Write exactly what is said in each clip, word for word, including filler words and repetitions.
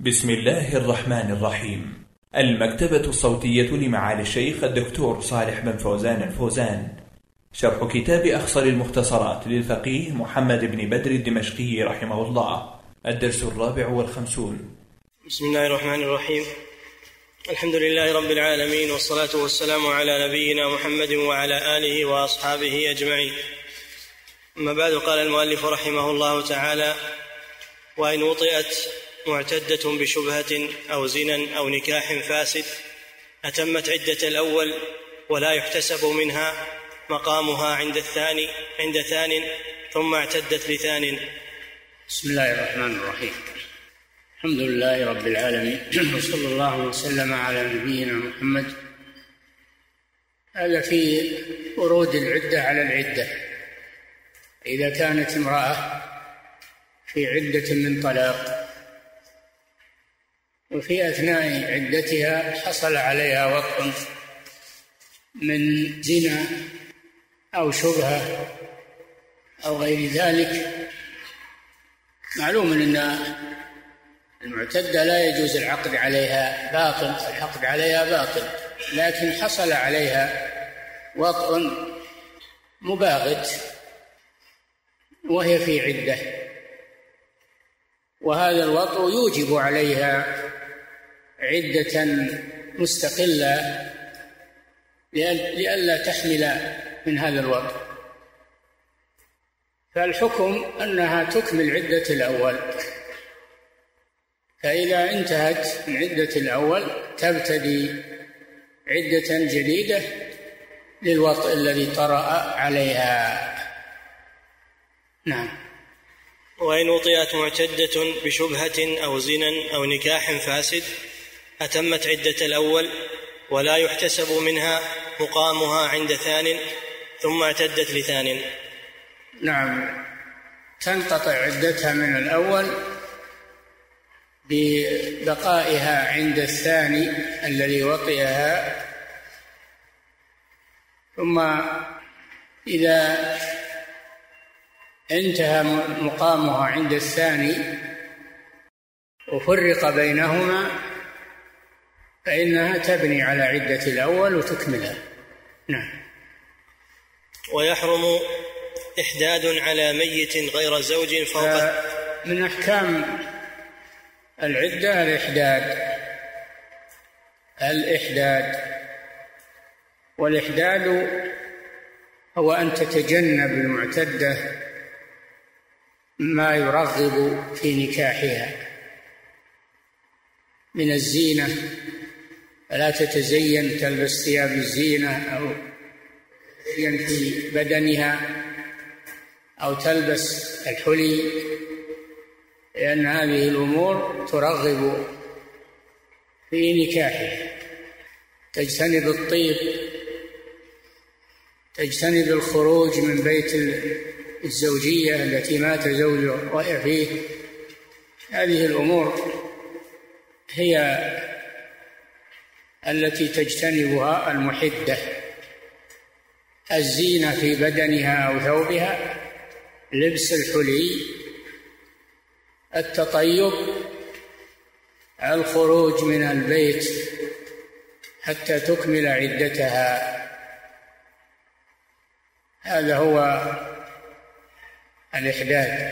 بسم الله الرحمن الرحيم. المكتبة الصوتية لمعالي الشيخ الدكتور صالح بن فوزان الفوزان، شرح كتاب أخصر المختصرات للفقيه محمد بن بدر الدمشقي رحمه الله، الدرس الرابع والخمسون. بسم الله الرحمن الرحيم. الحمد لله رب العالمين، والصلاة والسلام على نبينا محمد وعلى آله وأصحابه أجمعين. أما بعد، قال المؤلف رحمه الله تعالى: وإن وطئت معتدة بشبهة أو زنا أو نكاح فاسد أتمت عدة الأول ولا يحتسب منها مقامها عند الثاني عند ثان ثم اعتدت لثان. بسم الله الرحمن الرحيم. الحمد لله رب العالمين، وصلى الله وسلم على نبينا محمد. هذا في ورود العدة على العدة. إذا كانت امرأة في عدة من طلاق وفي أثناء عدتها حصل عليها وطء من زنا أو شبهة أو غير ذلك، معلوم أن المعتدة لا يجوز العقد عليها باطل، العقد عليها باطل، لكن حصل عليها وطء مباغت وهي في عدة، وهذا الوطء يوجب عليها عدة مستقلة لئلا تحمل من هذا الوطء. فالحكم أنها تكمل عدة الأول، فإذا انتهت من عدة الأول تبتدي عدة جديدة للوطء الذي طرأ عليها. نعم. وإن وطئت معتدة بشبهة أو زنا أو نكاح فاسد أتمت عدة الأول ولا يحتسب منها مقامها عند ثان ثم اعتدت لثان. نعم، تنقطع عدتها من الأول ببقائها عند الثاني الذي وطئها، ثم إذا انتهى مقامها عند الثاني وفرق بينهما فإنها تبني على عدة الأول وتكملها. نعم. ويحرم إحداد على ميت غير زوج فوق. من أحكام العدة الإحداد الإحداد والإحداد هو أن تتجنب المعتدة ما يرغب في نكاحها من الزينة، فلا تتزين تلبس ثياب الزينة أو تزين في بدنها أو تلبس الحلي، لأن هذه الأمور ترغب في نكاحها. تجتنب الطيب، تجتنب الخروج من بيت الزوجية التي مات زوجها فيه. هذه الأمور هي التي تجتنبها المحدة. الزينة في بدنها أو ثوبها، لبس الحلي، التطيب، الخروج من البيت حتى تكمل عدتها. هذا هو الإحداد.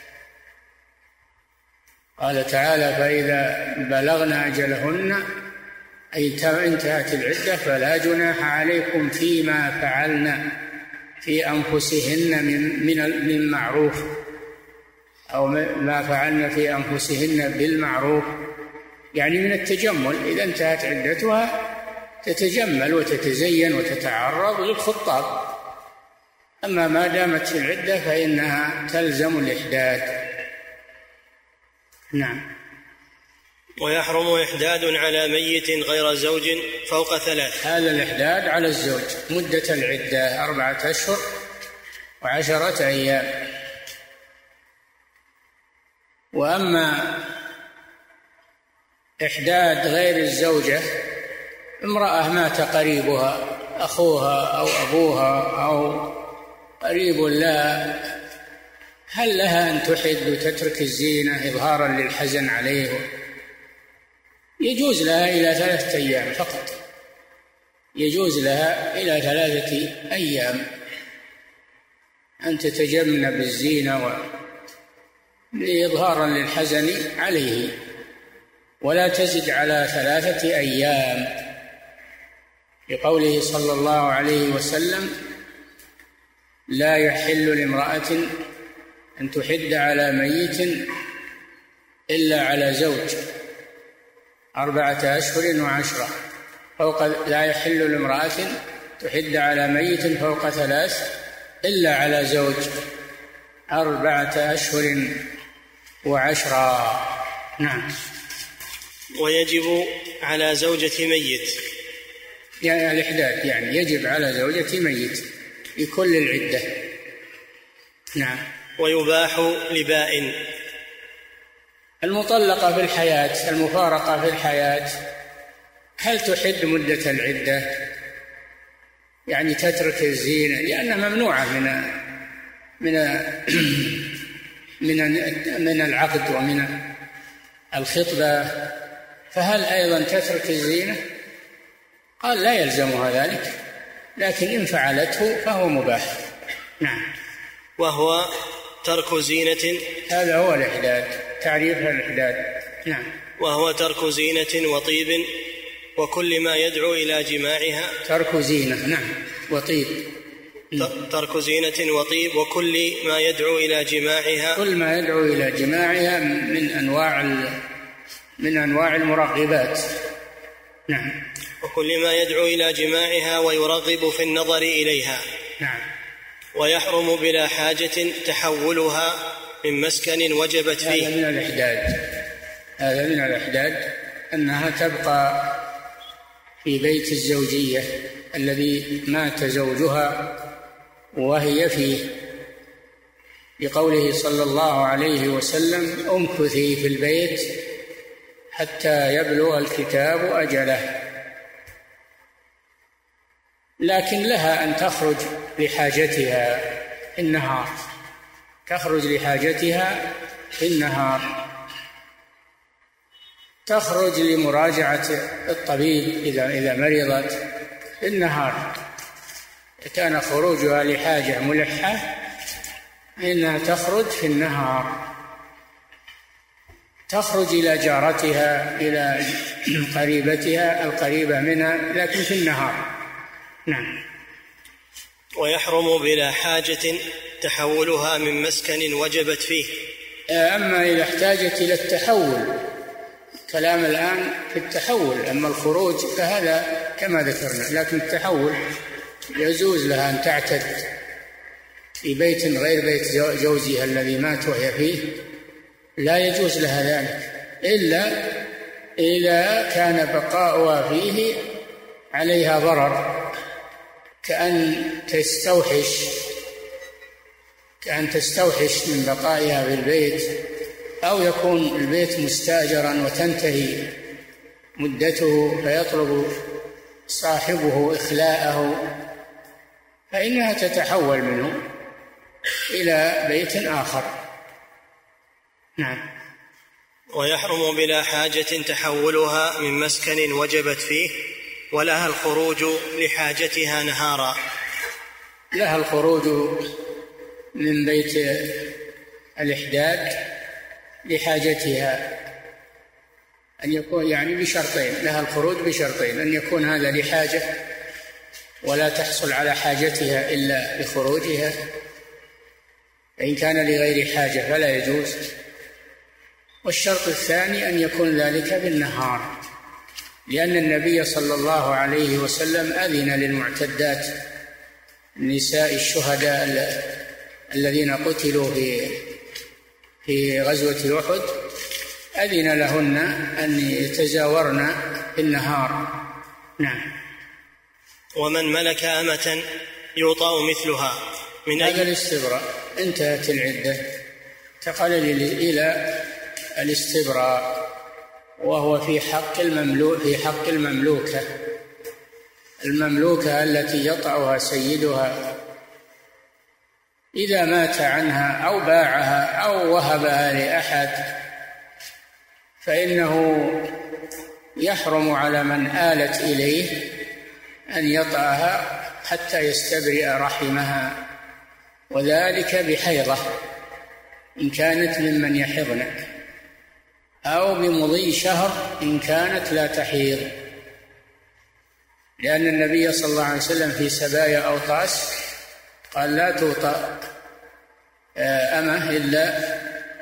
قال تعالى: فإذا بلغن أجلهن أي انتهت العدة فلا جناح عليكم فيما فعلن في أنفسهن من من من معروف، أو ما فعلن في أنفسهن بالمعروف، يعني من التجمل. إذا انتهت عدتها تتجمل وتتزين وتتعرض للخطاب، أما ما دامت في العدة فإنها تلزم الإحداد. نعم. ويحرم إحداد على ميت غير زوج فوق ثلاث. هذا الإحداد على الزوج مدة العدة أربعة أشهر وعشرة أيام. وأما إحداد غير الزوجة، امرأة مات قريبها، أخوها أو أبوها أو قريب لها، هل لها أن تحد وتترك الزينة إظهارا للحزن عليه يجوز لها إلى ثلاثة أيام فقط، يجوز لها إلى ثلاثة أيام أن تتجنب الزينة إظهارا للحزن عليه، ولا تزد على ثلاثة أيام، لقوله صلى الله عليه وسلم: لا يحل لامرأة أن تحد على ميت إلا على زوج أربعة أشهر وعشرة، فوق لا يحل لامرأة تحد على ميت فوق ثلاث إلا على زوج أربعة أشهر وعشرة. نعم. ويجب على زوجة ميت، يعني الإحداث يعني يجب على زوجة ميت لكل العدة. نعم. ويباح لبائن. المطلقة في الحياة، المفارقة في الحياة، هل تحد مدة العدة؟ يعني تترك الزينة، لأنها ممنوعة من من من من العقد ومن الخطبة، فهل أيضا تترك الزينة؟ قال لا يلزمها ذلك، لكن إن فعلته فهو مباح. نعم. وهو ترك زينة، هذا هو الإحداث، تعريفها الإحداث. نعم. وهو ترك زينة وطيب وكل ما يدعو إلى جماعها. ترك زينة، نعم، وطيب. ترك زينة وطيب وكل ما يدعو إلى جماعها. كل ما يدعو إلى جماعها من أنواع من أنواع المرغبات. نعم. وكل ما يدعو إلى جماعها ويرغب في النظر إليها. نعم. ويحرم بلا حاجة تحولها من مسكن وجبت فيه. هذا من الإحداد، هذا من الإحداد أنها تبقى في بيت الزوجية الذي مات زوجها وهي فيه، لقوله صلى الله عليه وسلم: امكثي في البيت حتى يبلغ الكتاب أجله. لكن لها أن تخرج لحاجتها في النهار، تخرج لحاجتها في النهار، تخرج لمراجعة الطبيب إذا إذا مرضت في النهار. كان خروجها لحاجة ملحة إنها تخرج في النهار، تخرج إلى جارتها إلى قريبتها القريبة منها، لكن في النهار. نعم. ويحرم بلا حاجة تحولها من مسكن وجبت فيه. أما إذا احتاجت إلى التحول، كلام الآن في التحول، أما الخروج فهذا كما ذكرنا، لكن التحول يجوز لها أن تعتد في بيت غير بيت زوجها الذي مات وهي فيه، لا يجوز لها ذلك إلا إذا كان بقاؤها فيه عليها ضرر، كأن تستوحش كأن تستوحش من بقائها في البيت، أو يكون البيت مستأجرا وتنتهي مدته فيطلب صاحبه إخلاءه، فإنها تتحول منه إلى بيت آخر. نعم. ويحرم بلا حاجة تحولها من مسكن وجبت فيه، ولها الخروج لحاجتها نهارا. لها الخروج من بيت الإحداد لحاجتها، أن يكون يعني بشرطين، لها الخروج بشرطين: أن يكون هذا لحاجة ولا تحصل على حاجتها إلا بخروجها، فإن كان لغير حاجة فلا يجوز. والشرط الثاني أن يكون ذلك بالنهار، لأن النبي صلى الله عليه وسلم أذن للمعتدات النساء الشهداء الذين قتلوا في في غزوة أحد، أذن لهن أن يتزاورن في النهار. نعم. ومن ملك أمة يوطأ مثلها من هذا الاستبراء، انتهت العدة، انتقل إلى الاستبراء، وهو في حق المملوك في حق المملوكة المملوكة التي يطأها سيدها إذا مات عنها أو باعها أو وهبها لأحد، فإنه يحرم على من آلت إليه أن يطأها حتى يستبرئ رحمها، وذلك بحيضة إن كانت ممن يحضن، أو بمضي شهر إن كانت لا تحيض، لأن النبي صلى الله عليه وسلم في سبايا أوطاس قال لا توطأ أمه إلا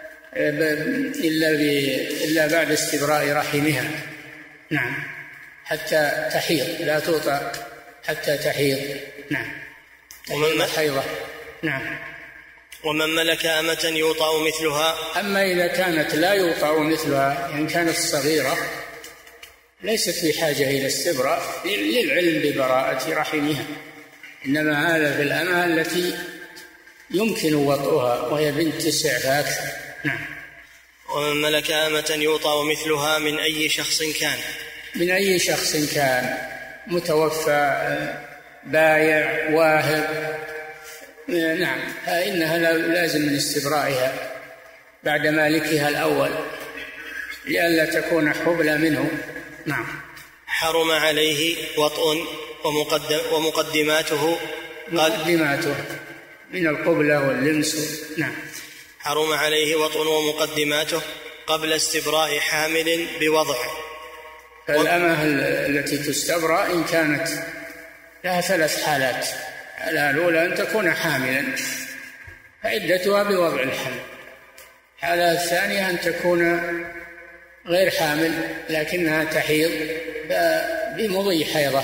إلا إلا بعد استبراء رحمها. نعم، حتى تحيض، لا توطأ حتى تحيض. نعم، ومن حيضة. نعم. ومن ملك أمة يوطأ مثلها. أما إذا كانت لا يوطأ مثلها، يعني كانت صغيرة ليست بحاجة إلى استبراء للعلم ببراءة رحمها، إنما هذا في الأمة التي يمكن وطئها وهي بنت تسع فأكثر. نعم. ومن ملك أمة يوطأ مثلها من أي شخص كان. من أي شخص كان، متوفى، بايع، واهب. نعم، فإنها لازم من استبرائها بعد مالكها الأول لئلا تكون حبلى منه. نعم. حرم عليه وطء ومقدم ومقدماته. مقدماته من القبلة واللمس. نعم. حرم عليه وطء ومقدماته قبل استبراء حامل بوضع. فالأمة التي تستبرأ إن كانت لها ثلاث حالات: الأولى أن تكون حاملا فعدتها بوضع الحمل، الحالة الثانية أن تكون غير حامل لكنها تحيض بمضي حيضة،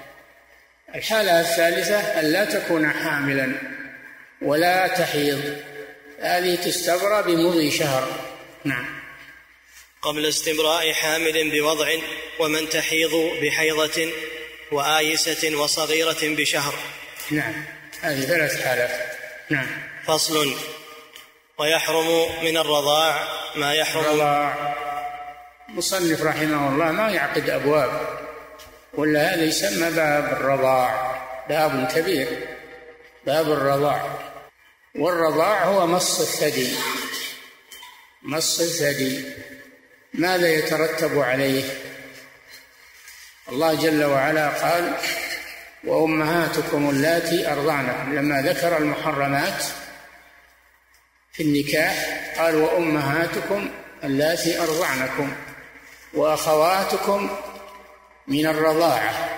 الحالة الثالثة أن لا تكون حاملا ولا تحيض، هذه تستبرأ بمضي شهر. نعم. قبل استبراء حامل بوضع، ومن تحيض بحيضة وآيسة وصغيرة بشهر. نعم، هذه ثلاث حالات. نعم. فصل. ويحرم من الرضاع ما يحرم. الرضاع مصنف رحمه الله ما يعقد أبواب، ولا هذا يسمى باب الرضاع، باب كبير، باب الرضاع. والرضاع هو مص الثدي. مص الثدي ماذا يترتب عليه؟ الله جل وعلا قال: وأمهاتكم اللاتي أرضعنكم، لما ذكر المحرمات في النكاح قال: وأمهاتكم اللاتي أرضعنكم وأخواتكم من الرضاعة.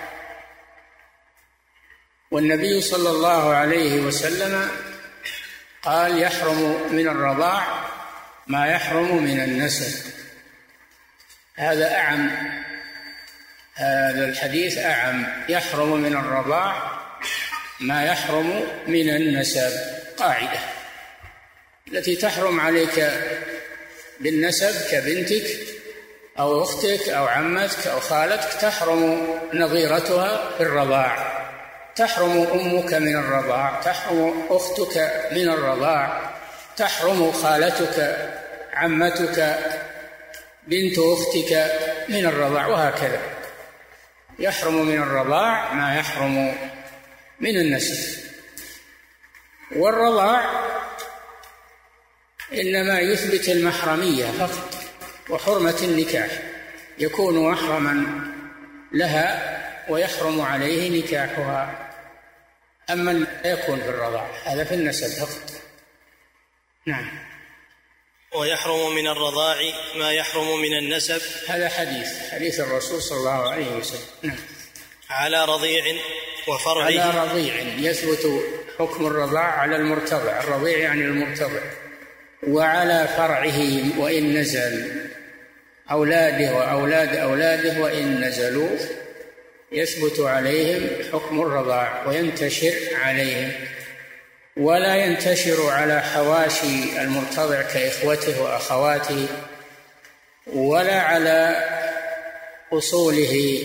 والنبي صلى الله عليه وسلم قال: يحرم من الرضاع ما يحرم من النسب. هذا أعم، هذا الحديث أعم، يحرم من الرضاع ما يحرم من النسب. قاعدة التي تحرم عليك بالنسب كبنتك أو أختك أو عمتك أو خالتك تحرم نظيرتها في الرضاع، تحرم أمك من الرضاع، تحرم أختك من الرضاع، تحرم خالتك، عمتك، بنت أختك من الرضاع، وهكذا. يحرم من الرضاع ما يحرم من النسب. والرضاع إنما يثبت المحرمية فقط وحرمة النكاح، يكون محرما لها ويحرم عليه نكاحها. أما لا يكون في الرضاع، هذا في النسب فقط. نعم. ويحرم من الرضاع ما يحرم من النسب. هذا حديث حديث الرسول صلى الله عليه وسلم. نعم. على رضيع وفرعه. على رضيع يثبت حكم الرضاع على المرتضع، الرضيع يعني المرتضع، وعلى فرعه وإن نزل، أولاده وأولاد أولاده وإن نزلوا يثبت عليهم حكم الرضاع وينتشر عليهم، ولا ينتشر على حواشي المرتضع كإخوته وأخواته، ولا على أصوله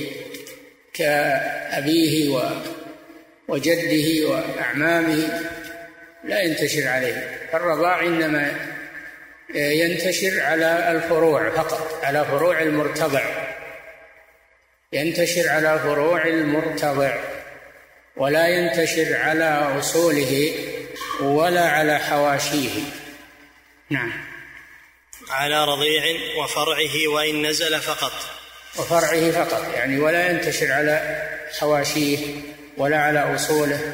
كأبيه وجده وأعمامه، لا ينتشر عليه. الرضاع إنما ينتشر على الفروع فقط، على فروع المرتضع، ينتشر على فروع المرتضع ولا ينتشر على أصوله ولا على حواشيه. نعم. على رضيع وفرعه وإن نزل فقط. وفرعه فقط، يعني ولا ينتشر على حواشيه ولا على أصوله.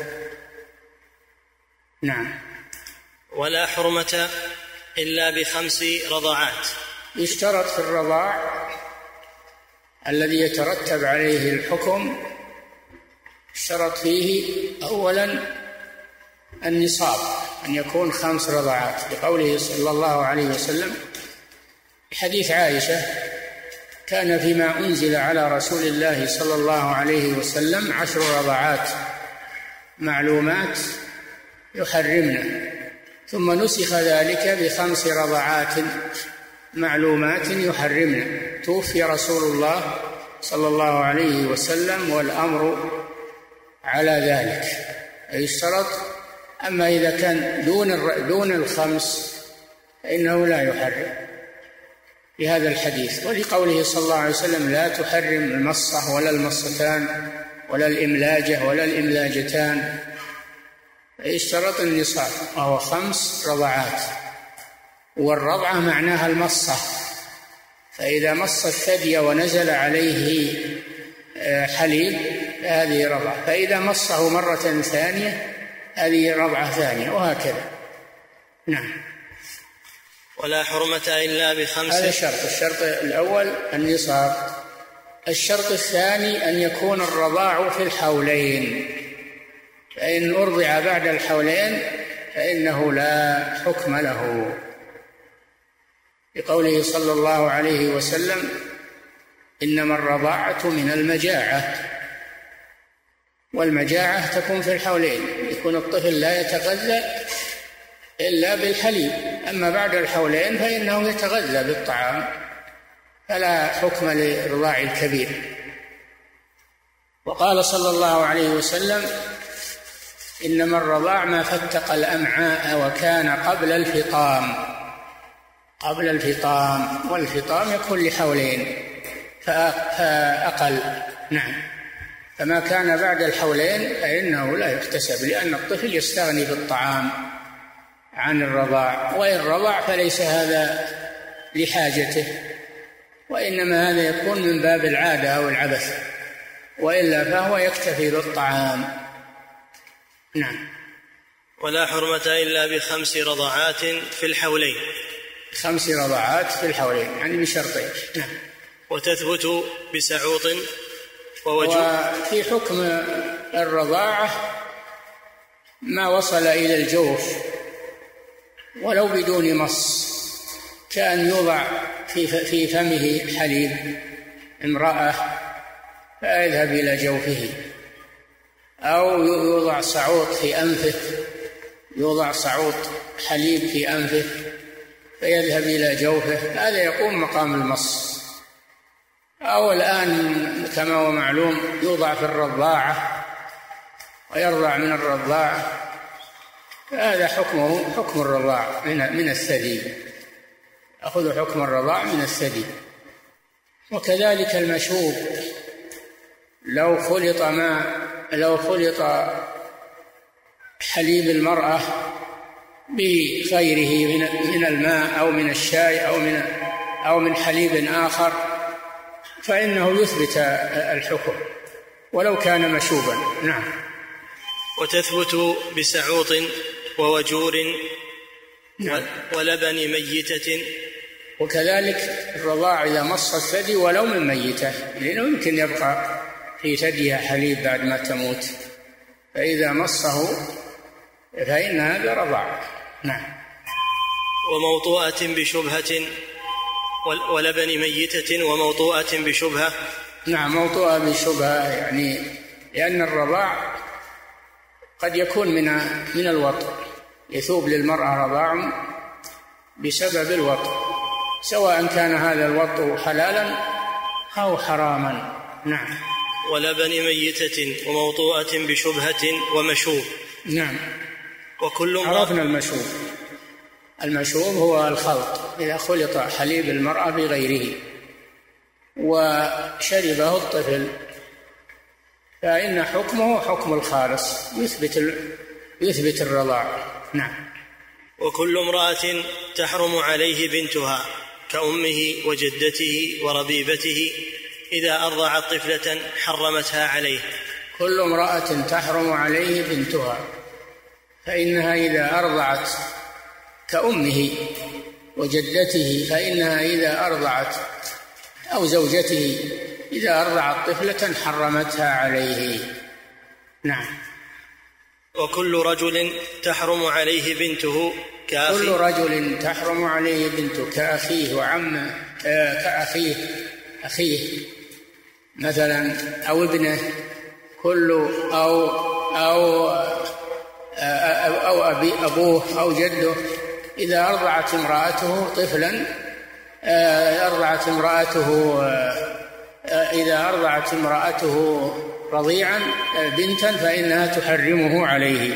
نعم. ولا حرمة إلا بخمس رضعات. يشترط في الرضاع الذي يترتب عليه الحكم، اشترط فيه أولا النصاب، أن يكون خمس رضعات، لقوله صلى الله عليه وسلم في حديث عائشة: كان فيما أنزل على رسول الله صلى الله عليه وسلم عشر رضعات معلومات يحرمنا، ثم نسخ ذلك بخمس رضعات معلومات يحرمنا، توفي رسول الله صلى الله عليه وسلم والأمر على ذلك. يشترط. أما إذا كان دون دون الخمس فإنه لا يحرم بهذا الحديث، ولقوله صلى الله عليه وسلم: لا تحرم المصة ولا المصتان ولا الإملاجة ولا الإملاجتان. يشترط النصاب وهو خمس رضعات، والرضعة معناها المصة، فإذا مص الثدي ونزل عليه حليب هذه رضعة، فإذا مصه مرة ثانية هذه رضعة ثانية، وهكذا. نعم. ولا حرمة إلا بخمس. هذا شرط. الشرط الأول النصاب. الشرط الثاني أن يكون الرضاع في الحولين، فإن أرضع بعد الحولين فإنه لا حكم له، لقوله صلى الله عليه وسلم: إنما الرضاعة من المجاعة، والمجاعة تكون في الحولين، يكون الطفل لا يتغذى إلا بالحليب، أما بعد الحولين فإنه يتغذى بالطعام، فلا حكم لرضاع الكبير. وقال صلى الله عليه وسلم: إنما الرضاع ما فتق الأمعاء وكان قبل الفطام. قبل الفطام، والفطام يكون لحولين فأقل. نعم. فما كان بعد الحولين فإنه لا يحتسب، لأن الطفل يستغني بالطعام عن الرضاع، وإن رضع فليس هذا لحاجته، وإنما هذا يكون من باب العادة أو العبث، وإلا فهو يكتفي بالطعام. نعم. ولا حرمة إلا بخمس رضعات في الحولين. خمس رضعات في الحولين يعني بشرطين. نعم. وتثبت بسعوط ووجوه. وفي حكم الرضاعة ما وصل إلى الجوف ولو بدون مص، كأن يوضع في في فمه حليب امرأة فيذهب إلى جوفه، أو يوضع صعوط في أنفه، يوضع صعوط حليب في أنفه فيذهب إلى جوفه، هذا يقوم مقام المص. أو الآن كما هو معلوم يوضع في الرضاعة ويرضع من الرضاعة، هذا حكمه حكم الرضاع من من الثدي، أخذ حكم الرضاع من الثدي. وكذلك المشوب، لو خلط ما لو خلط حليب المرأة بغيره من الماء أو من الشاي أو من أو من حليب آخر فإنه يثبت الحكم ولو كان مشوبا. نعم. وتثبت بسعوط ووجور. نعم. ولبن ميتة. وكذلك الرضاع إذا مص الثدي ولو من ميتة، لأنه يمكن يبقى في ثديها حليب بعد ما تموت، فإذا مصه فإن هذا رضاع. نعم. وموطوءة بشبهة. ولبن ميتة وموطوءة بشبهة. نعم. موطوءة بشبهة يعني لأن الرضاع قد يكون من من الوطء، يثوب للمرأة رضاع بسبب الوطء، سواء كان هذا الوطء حلالا أو حراما. نعم. ولبن ميتة وموطوءة بشبهة ومشوب. نعم. وكل عرفنا المشوب. المشوب هو الخلط، إذا خلط حليب المرأة بغيره وشربه الطفل فإن حكمه حكم الخالص، يثبت يثبت الرضاع. نعم. وكل امرأة تحرم عليه بنتها كأمه وجدته وربيبته إذا أرضعت طفلة حرمتها عليه. كل امرأة تحرم عليه بنتها، فإنها إذا أرضعت كأمه وجدته، فإنها إذا أرضعت أو زوجته إذا أرضعت طفلة حرمتها عليه. نعم. وكل رجل تحرم عليه بنته كأخيه. كل رجل تحرم عليه بنته كأخيه وعمه، آه كأخيه أخيه مثلا أو ابنه، كل أو أو أو, أو أبي أبوه أو جده. إذا أرضعت امرأته طفلا آه أرضعت امرأته آه إذا أرضعت امرأته رضيعا بنتا فإنها تحرمه عليه.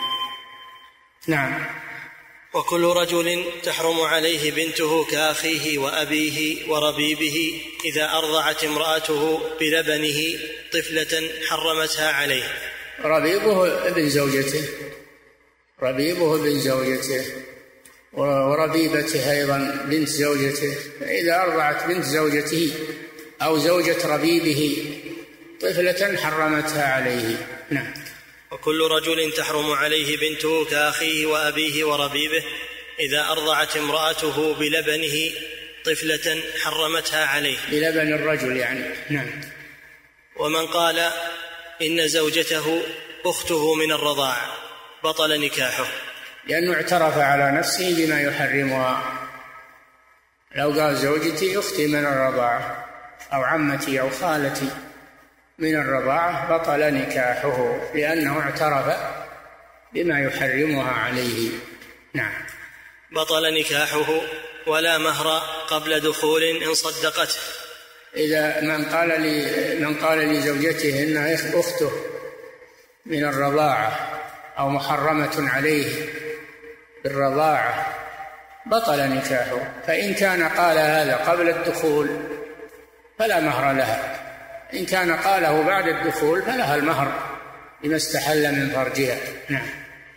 نعم. وكل رجل تحرم عليه بنته كأخيه وأبيه وربيبه إذا أرضعت امرأته بلبنه طفلة حرمتها عليه. ربيبه ابن زوجته، ربيبه ابن زوجته وربيبته أيضا بنت زوجته. فإذا أرضعت بنت زوجته أو زوجة ربيبه طفلة حرمتها عليه. نعم. وكل رجل تحرم عليه بنته كأخيه وأبيه وربيبه إذا أرضعت امرأته بلبنه طفلة حرمتها عليه. بلبن الرجل يعني. نعم. ومن قال إن زوجته أخته من الرضاع بطل نكاحه، لأنه اعترف على نفسه بما يحرمها. لو قال زوجتي أختي من الرضاعة أو عمتي أو خالتي من الرضاعة بطل نكاحه، لأنه اعترف بما يحرمها عليه. نعم. بطل نكاحه ولا مهر قبل دخول إن صدقته. إذا من قال لي من قال لزوجته إنها أخته من الرضاعة أو محرمة عليه بالرضاعة بطل نكاحه. فإن كان قال هذا قبل الدخول فلا مهر لها، إن كان قاله بعد الدخول فلها المهر لما استحل من فرجها. نعم.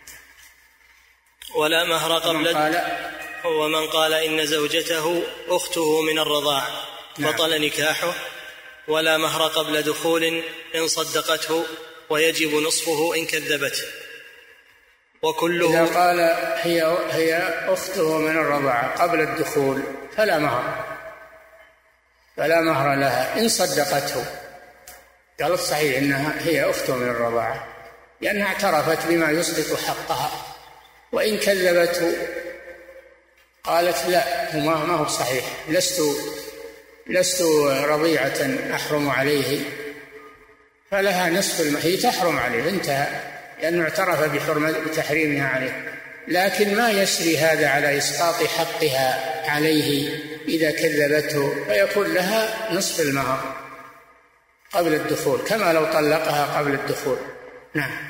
ولا مهر قبل قال ومن قال إن زوجته أخته من الرضاع بطل نعم. نكاحه ولا مهر قبل دخول إن صدقته ويجب نصفه إن كذبته. وكله إذا قال هي هي أخته من الرضاعة قبل الدخول فلا مهر فلا مهر لها إن صدقته. قال الصحيح إنها هي أخته من الرضاعة لأنها اعترفت بما يسقط حقها، وإن كذبته قالت لا ما هو صحيح، لست لست رضيعة أحرم عليه، فلها نصف المهر تحرم عليه، انتهى، لأنه اعترف بحرمة بتحريمها عليه. لكن ما يسري هذا على إسقاط حقها عليه إذا كذبته، فيكون لها نصف المهر قبل الدخول كما لو طلقها قبل الدخول. نعم.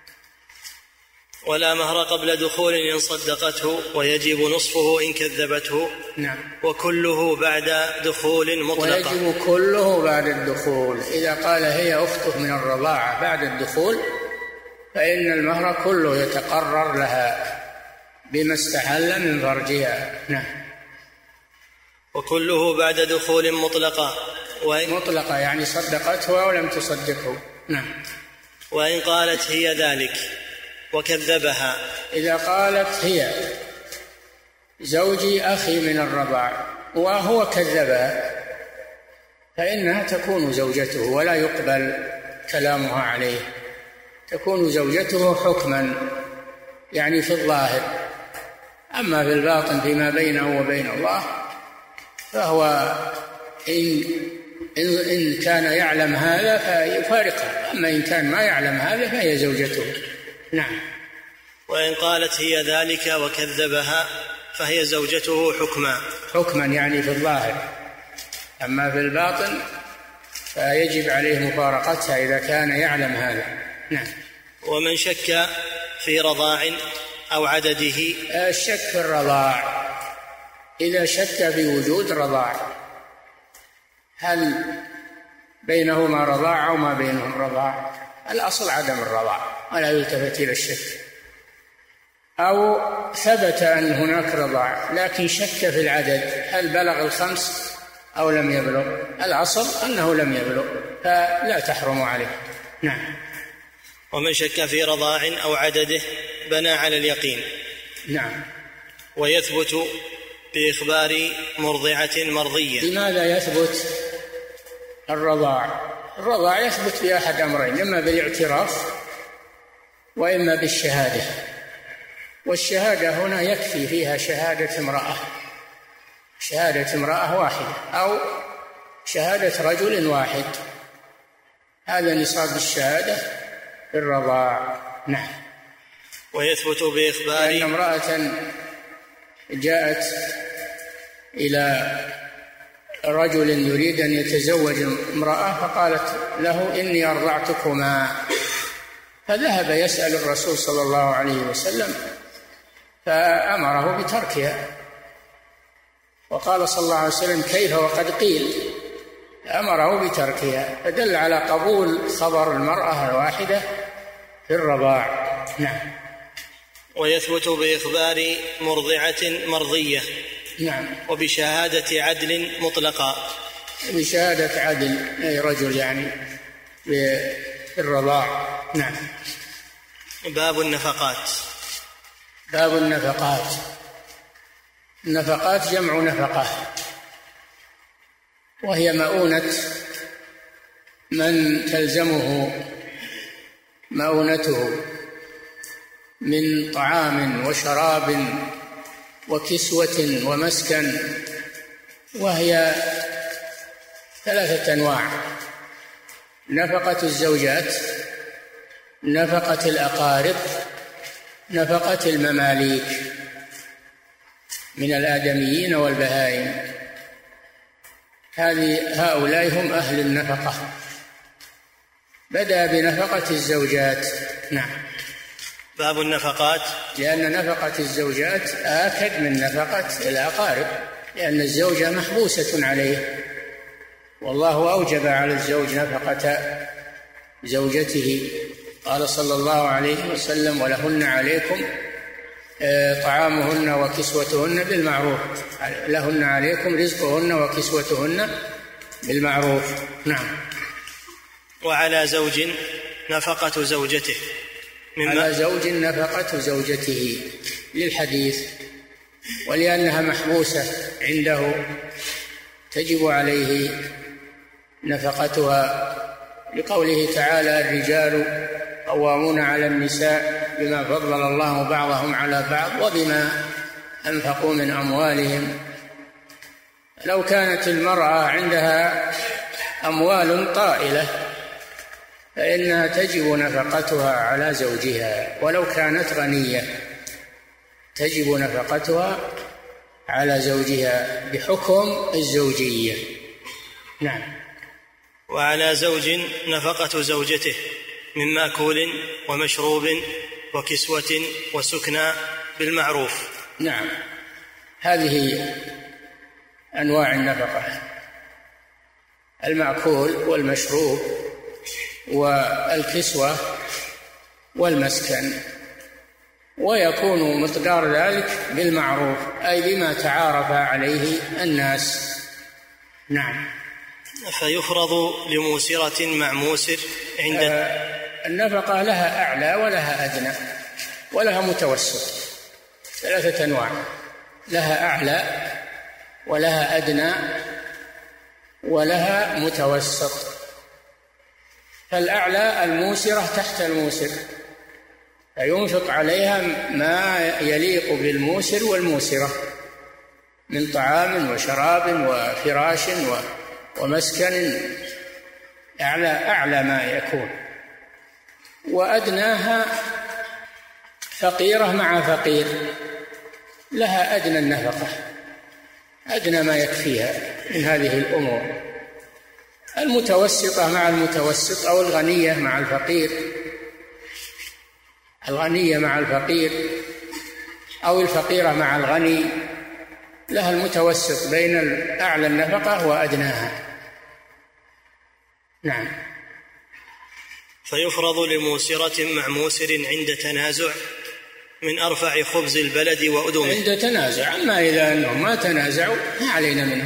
ولا مهر قبل دخول إن صدقته ويجب نصفه إن كذبته. نعم. وكله بعد دخول مطلقا. ويجب كله بعد الدخول. إذا قال هي أخته من الرضاعة بعد الدخول فإن المهر كله يتقرر لها بما استحل من فرجها. نعم. وكله بعد دخول مطلقا وإن مطلقة يعني صدقته أو لم تصدقه. نعم. وإن قالت هي ذلك وكذبها. إذا قالت هي زوجي أخي من الرضاع وهو كذبها فإنها تكون زوجته ولا يقبل كلامها عليه، تكون زوجته حكما يعني في الظاهر، أما في الباطن فيما بينه وبين الله فهو إن, إن, إن كان يعلم هذا فيفارقها، أما إن كان ما يعلم هذا فهي زوجته. نعم. وإن قالت هي ذلك وكذبها فهي زوجته حكما حكما يعني في الظاهر، أما في الباطن فيجب عليه مفارقتها إذا كان يعلم هذا. نعم. ومن شك في رضاع أو عدده. الشك في الرضاع إذا شك في وجود رضاع، هل بينهما رضاع أو ما بينهم رضاع، الأصل عدم الرضاع ولا يلتفت إلى الشك، أو ثبت أن هناك رضاع لكن شك في العدد، هل بلغ الخمس أو لم يبلغ، الأصل أنه لم يبلغ فلا تحرم عليه. نعم. ومن شك في رضاع أو عدده بنى على اليقين. نعم. ويثبت بإخبار مرضعة مرضية. لماذا يثبت الرضاع؟ الرضاع يثبت بأحد أمرين، إما بالاعتراف وإما بالشهادة، والشهادة هنا يكفي فيها شهادة امرأة، شهادة امرأة واحدة أو شهادة رجل واحد، هذا نصاب الشهادة في الرضاع. نعم. ويثبت بإخبار أن امرأة جاءت إلى رجل يريد أن يتزوج امرأة فقالت له إني أرضعتكما، فذهب يسأل الرسول صلى الله عليه وسلم فأمره بتركها، وقال صلى الله عليه وسلم كيف وقد قيل، أمره بتركها، فدل على قبول خبر المرأة الواحدة في الرضاع. نعم. ويثبت بإخبار مرضعة مرضية. نعم. وبشهادة عدل مطلقا. بشهادة عدل أي رجل يعني في الرضاع. نعم. باب النفقات. باب النفقات. النفقات جمع نفقة، وهي مؤونة من تلزمه مؤونته من طعام وشراب وكسوة ومسكن، وهي ثلاثة أنواع: نفقة الزوجات، نفقة الأقارب، نفقة المماليك من الآدميين والبهائم. هذه هؤلاء هم أهل النفقة. بدأ بنفقة الزوجات. نعم. باب النفقات. لأن نفقة الزوجات آكد من نفقة الأقارب، لأن الزوجة محبوسة عليه، والله أوجب على الزوج نفقة زوجته. قال صلى الله عليه وسلم ولهن عليكم طعامهن وكسوتهن بالمعروف، لهن عليكم رزقهن وكسوتهن بالمعروف. نعم. وعلى زوج نفقة زوجته. على زوج نفقة زوجته للحديث، ولأنها محبوسة عنده تجب عليه نفقتها، لقوله تعالى الرجال قوامون على النساء بما فضل الله بعضهم على بعض وبما أنفقوا من أموالهم. لو كانت المرأة عندها أموال طائلة فإنها تجب نفقتها على زوجها، ولو كانت غنية تجب نفقتها على زوجها بحكم الزوجية. نعم. وعلى زوج نفقة زوجته من مأكول ومشروب وكسوة وسكنى بالمعروف. نعم. هذه أنواع النفقة: المأكول والمشروب والكسوة والمسكن، ويكون مقدار ذلك بالمعروف أي بما تعارف عليه الناس. نعم. فيفرض لموسرة مع موسر عند آه النفقة لها أعلى ولها أدنى ولها متوسط، ثلاثة أنواع: لها أعلى ولها أدنى ولها متوسط. فالأعلى الموسرة تحت الموسر، فينفق عليها ما يليق بالموسر والموسرة من طعام وشراب وفراش ومسكن، أعلى أعلى ما يكون. وأدناها فقيرة مع فقير، لها أدنى النفقة، أدنى ما يكفيها من هذه الأمور. المتوسطة مع المتوسط، أو الغنية مع الفقير، الغنية مع الفقير، أو الفقيرة مع الغني، لها المتوسط بين أعلى النفقة وأدناها. نعم. فيفرض لموسرة مع موسر عند تنازع من أرفع خبز البلد وأدمه. عند تنازع، أما إذا أنهم ما تنازعوا ما علينا منهم،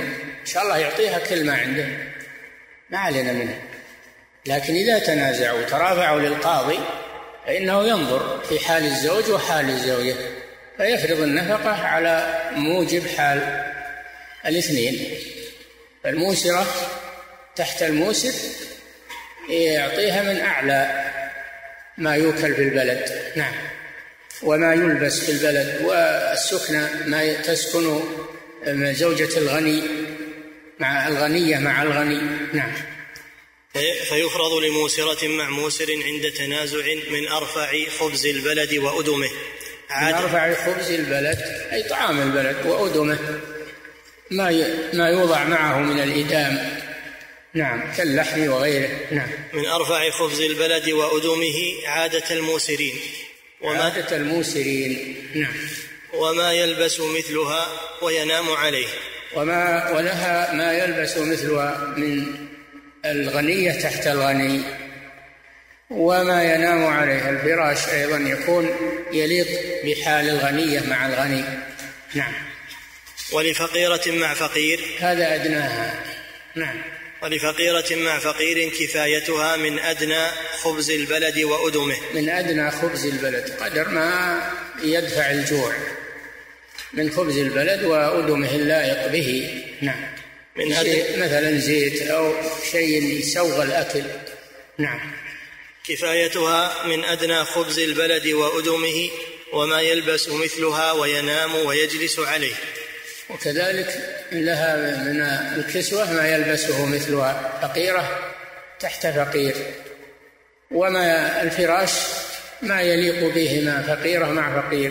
إن شاء الله يعطيها كل ما عنده، ما علينا منه. لكن إذا تنازعوا وترافعوا للقاضي فإنه ينظر في حال الزوج وحال الزوجة فيفرض النفقة على موجب حال الاثنين. فالموسرة تحت الموسر يعطيها من أعلى ما يوكل في البلد. نعم. وما يلبس في البلد، والسكنة ما تسكن زوجة الغني مع الغنية مع الغني. نعم. فيفرض لموسرة مع موسر عند تنازع من أرفع خبز البلد وأدمه. من أرفع خبز البلد أي طعام البلد، وأدمه ما ما يوضع معه من الإدام. نعم، كاللحم وغيره. نعم. من أرفع خبز البلد وأدمه عادة الموسرين. وما عادة الموسرين. نعم. وما يلبس مثلها وينام عليه. وما ولها ما يلبس مثلها من الغنية تحت الغني، وما ينام عليه. الفراش أيضا يكون يليق بحال الغنية مع الغني. نعم. ولفقيرة مع فقير هذا أدناها. نعم. ولفقيرة مع فقير كفايتها من أدنى خبز البلد وأدمه. من أدنى خبز البلد قدر ما يدفع الجوع من خبز البلد وأدمه اللائق به. نعم. من شيء مثلا زيت أو شيء يسوغ الأكل. نعم. كفايتها من أدنى خبز البلد وأدمه وما يلبس مثلها وينام ويجلس عليه. وكذلك لها من الكسوة ما يلبسه مثلها، فقيرة تحت فقير. وما الفراش ما يليق بهما، فقيرة مع فقير.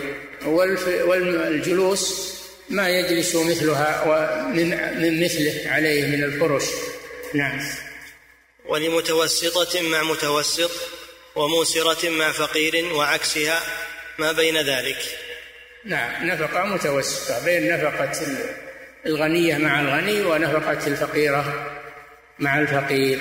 والجلوس ما يجلس مثلها ومن مثله عليه من الفرش. نعم. ولمتوسطة مع متوسط وموسرة مع فقير وعكسها ما بين ذلك. نعم، نفقة متوسطة بين نفقة الغنية مع الغني ونفقة الفقيرة مع الفقير.